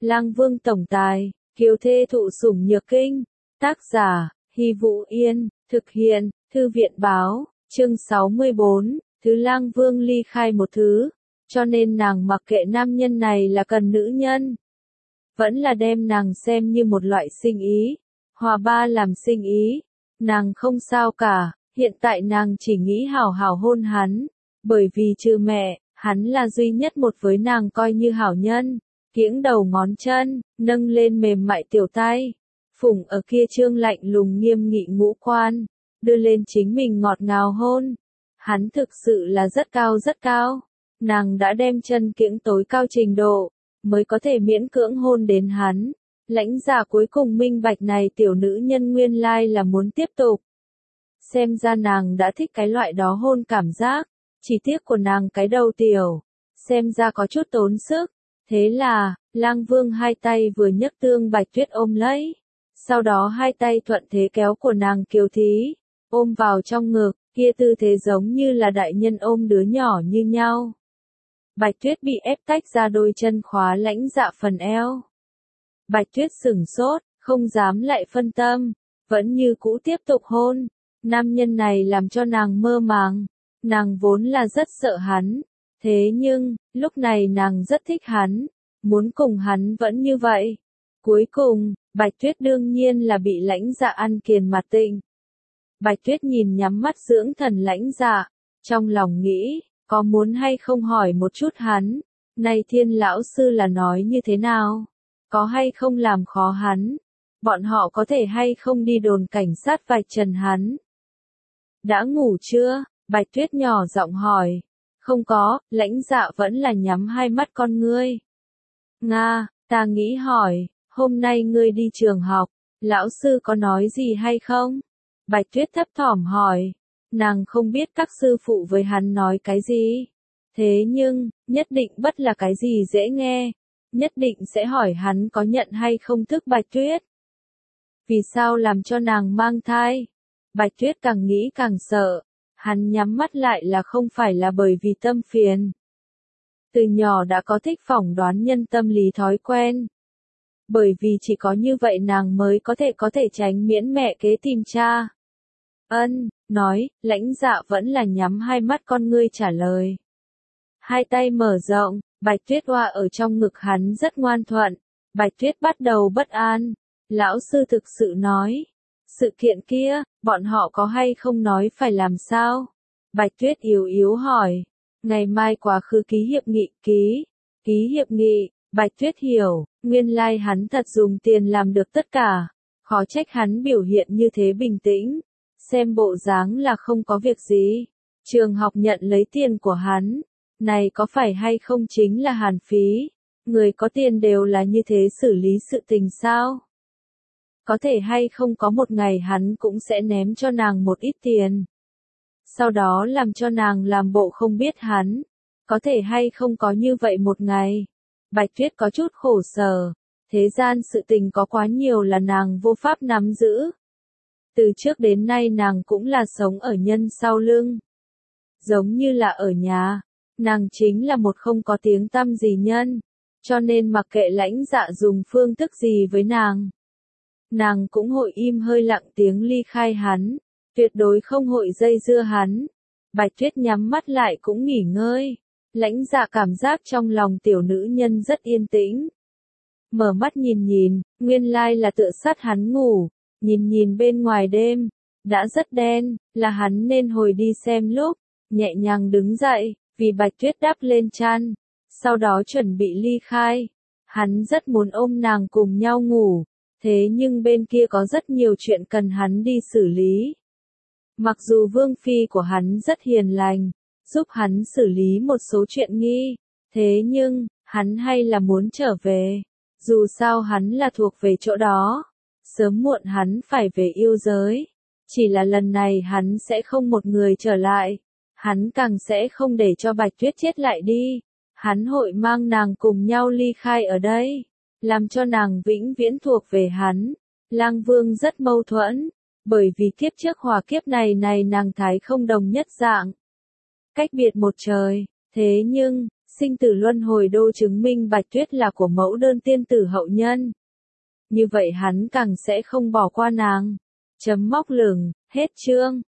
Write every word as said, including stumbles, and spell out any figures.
Lang Vương tổng tài, kiều thê thụ sủng nhược kinh. Tác giả, Hy Vũ Yên, thực hiện, Thư viện báo, chương sáu mươi bốn, thứ Lang Vương ly khai một thứ, cho nên nàng mặc kệ nam nhân này là cần nữ nhân. Vẫn là đem nàng xem như một loại sinh ý, hòa ba làm sinh ý, nàng không sao cả, hiện tại nàng chỉ nghĩ hảo hảo hôn hắn, bởi vì trừ mẹ, hắn là duy nhất một với nàng coi như hảo nhân. Kiễng đầu ngón chân, nâng lên mềm mại tiểu tay, phủng ở kia trương lạnh lùng nghiêm nghị ngũ quan, đưa lên chính mình ngọt ngào hôn. Hắn thực sự là rất cao rất cao, nàng đã đem chân kiễng tối cao trình độ, mới có thể miễn cưỡng hôn đến hắn. Lãnh Dạ cuối cùng minh bạch này tiểu nữ nhân nguyên lai là muốn tiếp tục. Xem ra nàng đã thích cái loại đó hôn cảm giác, chỉ tiếc của nàng cái đầu tiểu, xem ra có chút tốn sức. Thế là, Lang Vương hai tay vừa nhấc Tương Bạch Tuyết ôm lấy, sau đó hai tay thuận thế kéo của nàng kiều thí, ôm vào trong ngực, kia tư thế giống như là đại nhân ôm đứa nhỏ như nhau. Bạch Tuyết bị ép tách ra đôi chân khóa Lãnh Dạ phần eo. Bạch Tuyết sửng sốt, không dám lại phân tâm, vẫn như cũ tiếp tục hôn. Nam nhân này làm cho nàng mơ màng, nàng vốn là rất sợ hắn. Thế nhưng, lúc này nàng rất thích hắn, muốn cùng hắn vẫn như vậy. Cuối cùng, Bạch Tuyết đương nhiên là bị Lãnh Dạ ăn kiền mặt tình. Bạch Tuyết nhìn nhắm mắt dưỡng thần Lãnh Dạ, trong lòng nghĩ, có muốn hay không hỏi một chút hắn, này Thiên lão sư là nói như thế nào? Có hay không làm khó hắn? Bọn họ có thể hay không đi đồn cảnh sát vạch trần hắn? Đã ngủ chưa? Bạch Tuyết nhỏ giọng hỏi. Không có, Lãnh Dạ vẫn là nhắm hai mắt con ngươi. Nga, ta nghĩ hỏi, hôm nay ngươi đi trường học, lão sư có nói gì hay không? Bạch Tuyết thấp thỏm hỏi, nàng không biết các sư phụ với hắn nói cái gì. Thế nhưng, nhất định bất là cái gì dễ nghe, nhất định sẽ hỏi hắn có nhận hay không thức Bạch Tuyết. Vì sao làm cho nàng mang thai? Bạch Tuyết càng nghĩ càng sợ. Hắn nhắm mắt lại là không phải là bởi vì tâm phiền. Từ nhỏ đã có thích phỏng đoán nhân tâm lý thói quen. Bởi vì chỉ có như vậy nàng mới có thể có thể tránh miễn mẹ kế tìm cha. Ân, nói, Lãnh Dạ vẫn là nhắm hai mắt con ngươi trả lời. Hai tay mở rộng, Bạch Tuyết hoa ở trong ngực hắn rất ngoan thuận. Bạch Tuyết bắt đầu bất an. Lão sư thực sự nói. Sự kiện kia, bọn họ có hay không nói phải làm sao? Bạch Tuyết yếu yếu hỏi. Ngày mai quá khứ ký hiệp nghị ký. Ký hiệp nghị, Bạch Tuyết hiểu, nguyên lai hắn thật dùng tiền làm được tất cả. Khó trách hắn biểu hiện như thế bình tĩnh. Xem bộ dáng là không có việc gì. Trường học nhận lấy tiền của hắn. Này có phải hay không chính là hàn phí? Người có tiền đều là như thế xử lý sự tình sao? Có thể hay không có một ngày hắn cũng sẽ ném cho nàng một ít tiền. Sau đó làm cho nàng làm bộ không biết hắn. Có thể hay không có như vậy một ngày. Bạch Tuyết có chút khổ sở. Thế gian sự tình có quá nhiều là nàng vô pháp nắm giữ. Từ trước đến nay nàng cũng là sống ở nhân sau lưng. Giống như là ở nhà. Nàng chính là một không có tiếng tăm gì nhân. Cho nên mặc kệ Lãnh Dạ dùng phương thức gì với nàng. Nàng cũng hội im hơi lặng tiếng ly khai hắn, tuyệt đối không hội dây dưa hắn. Bạch Tuyết nhắm mắt lại cũng nghỉ ngơi. Lãnh Dạ cảm giác trong lòng tiểu nữ nhân rất yên tĩnh. Mở mắt nhìn nhìn, nguyên lai là tựa sát hắn ngủ, nhìn nhìn bên ngoài đêm, đã rất đen, là hắn nên hồi đi xem lúc, nhẹ nhàng đứng dậy, vì Bạch Tuyết đắp lên chăn, sau đó chuẩn bị ly khai. Hắn rất muốn ôm nàng cùng nhau ngủ. Thế nhưng bên kia có rất nhiều chuyện cần hắn đi xử lý. Mặc dù vương phi của hắn rất hiền lành, giúp hắn xử lý một số chuyện nghi, thế nhưng, hắn hay là muốn trở về. Dù sao hắn là thuộc về chỗ đó, sớm muộn hắn phải về yêu giới. Chỉ là lần này hắn sẽ không một người trở lại, hắn càng sẽ không để cho Bạch Tuyết chết lại đi. Hắn hội mang nàng cùng nhau ly khai ở đây. Làm cho nàng vĩnh viễn thuộc về hắn. Lang Vương rất mâu thuẫn, bởi vì kiếp trước hòa kiếp này này nàng thái không đồng nhất dạng. Cách biệt một trời, thế nhưng, sinh tử luân hồi đô chứng minh Bạch Tuyết là của mẫu đơn tiên tử hậu nhân. Như vậy hắn càng sẽ không bỏ qua nàng. Chấm móc lửng, hết chương.